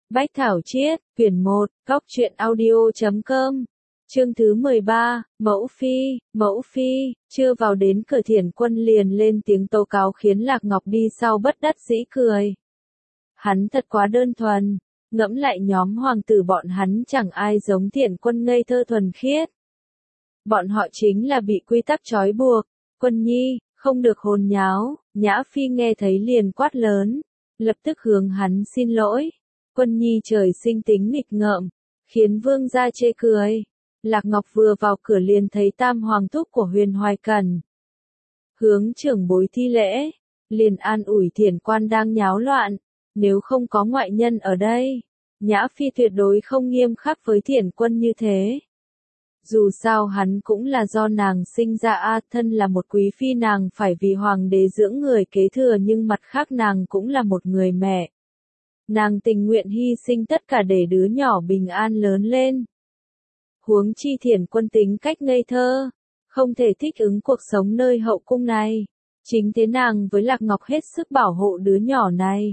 Bách Thảo Chiết, quyển 1, goctruyện audio.com. Chương thứ 13, Mẫu Phi, chưa vào đến cửa Thiển Quân liền lên tiếng tố cáo khiến Lạc Ngọc đi sau bất đắc dĩ cười. Hắn thật quá đơn thuần, ngẫm lại nhóm hoàng tử bọn hắn chẳng ai giống Thiển Quân ngây thơ thuần khiết. Bọn họ chính là bị quy tắc trói buộc, Quân nhi, không được hồn nháo, Nhã Phi nghe thấy liền quát lớn, lập tức hướng hắn xin lỗi. Quân nhi trời sinh tính nghịch ngợm, khiến vương gia chê cười. Lạc Ngọc vừa vào cửa liền thấy tam hoàng thúc của Huyền Hoài Cẩn. Hướng trưởng bối thi lễ, liền an ủi Thiển Quan đang nháo loạn, nếu không có ngoại nhân ở đây, Nhã Phi tuyệt đối không nghiêm khắc với Thiển Quân như thế. Dù sao hắn cũng là do nàng sinh ra thân là một quý phi nàng phải vì hoàng đế dưỡng người kế thừa nhưng mặt khác nàng cũng là một người mẹ. Nàng tình nguyện hy sinh tất cả để đứa nhỏ bình an lớn lên. Huống chi Thiển Quân tính cách ngây thơ, không thể thích ứng cuộc sống nơi hậu cung này. Chính thế nàng với Lạc Ngọc hết sức bảo hộ đứa nhỏ này.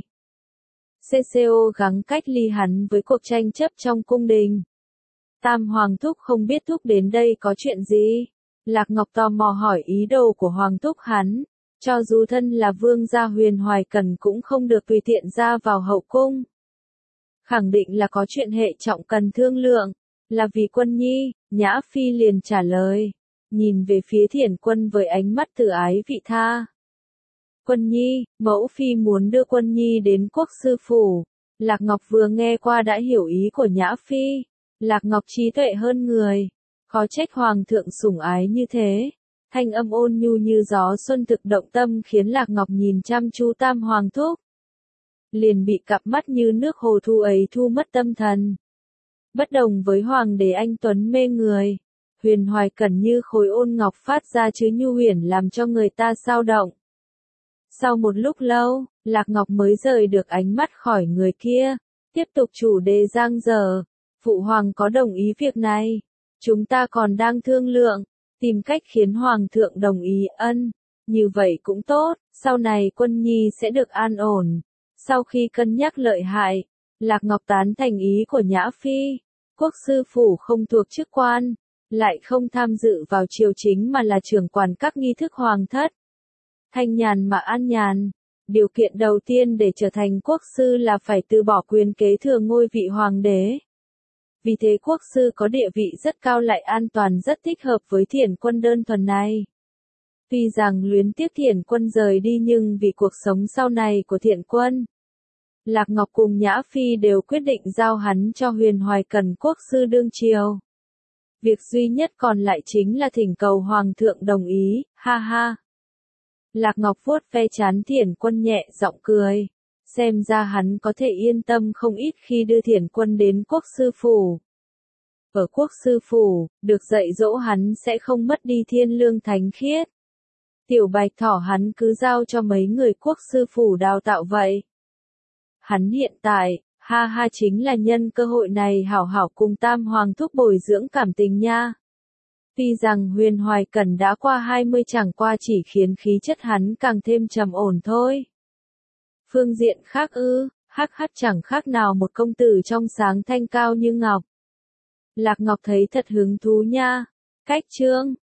CCO gắng cách ly hắn với cuộc tranh chấp trong cung đình. Tam Hoàng Thúc không biết Thúc đến đây có chuyện gì. Lạc Ngọc tò mò hỏi ý đồ của Hoàng Thúc hắn. Cho dù thân là vương gia Huyền Hoài Cẩn cũng không được tùy tiện ra vào hậu cung. Khẳng định là có chuyện hệ trọng cần thương lượng. Là vì Quân nhi, Nhã Phi liền trả lời. Nhìn về phía Thiển Quân với ánh mắt từ ái vị tha. Quân nhi, mẫu phi muốn đưa Quân nhi đến quốc sư phủ. Lạc Ngọc vừa nghe qua đã hiểu ý của Nhã Phi. Lạc Ngọc trí tuệ hơn người. Khó trách hoàng thượng sủng ái như thế. Thanh âm ôn nhu như gió xuân thực động tâm khiến Lạc Ngọc nhìn chăm chú tam hoàng thúc. Liền bị cặp mắt như nước hồ thu ấy thu mất tâm thần. Bất đồng với hoàng đế anh tuấn mê người, Huyền Hoài Cẩn như khối ôn ngọc phát ra chứ nhu huyền làm cho người ta sao động. Sau một lúc lâu, Lạc Ngọc mới rời được ánh mắt khỏi người kia, tiếp tục chủ đề giang dở. Phụ hoàng có đồng ý việc này, chúng ta còn đang thương lượng, tìm cách khiến hoàng thượng đồng ý như vậy cũng tốt, sau này Quân nhi sẽ được an ổn. Sau khi cân nhắc lợi hại, Lạc Ngọc tán thành ý của Nhã Phi, quốc sư phủ không thuộc chức quan, lại không tham dự vào triều chính mà là trưởng quản các nghi thức hoàng thất. Thanh nhàn mà an nhàn, điều kiện đầu tiên để trở thành quốc sư là phải từ bỏ quyền kế thừa ngôi vị hoàng đế. Vì thế quốc sư có địa vị rất cao lại an toàn rất thích hợp với Thiển Quân đơn thuần này. Tuy rằng luyến tiếc Thiển Quân rời đi nhưng vì cuộc sống sau này của Thiển Quân, Lạc Ngọc cùng Nhã Phi đều quyết định giao hắn cho Huyền Hoài Cẩn quốc sư đương triều. Việc duy nhất còn lại chính là thỉnh cầu hoàng thượng đồng ý, ha ha. Lạc Ngọc vuốt ve trán Thiển Quân nhẹ giọng cười. Xem ra hắn có thể yên tâm không ít khi đưa Thiển Quân đến quốc sư phủ. Ở quốc sư phủ, được dạy dỗ hắn sẽ không mất đi thiên lương thánh khiết. Tiểu Bạch Thỏ hắn cứ giao cho mấy người quốc sư phủ đào tạo vậy. Hắn hiện tại, ha chính là nhân cơ hội này hảo hảo cùng tam hoàng thúc bồi dưỡng cảm tình nha. Tuy rằng Huyền Hoài Cẩn đã qua 20 chẳng qua chỉ khiến khí chất hắn càng thêm trầm ổn thôi. Phương diện khác hắc chẳng khác nào một công tử trong sáng thanh cao như ngọc. Lạc Ngọc thấy thật hứng thú nha. Cách chương,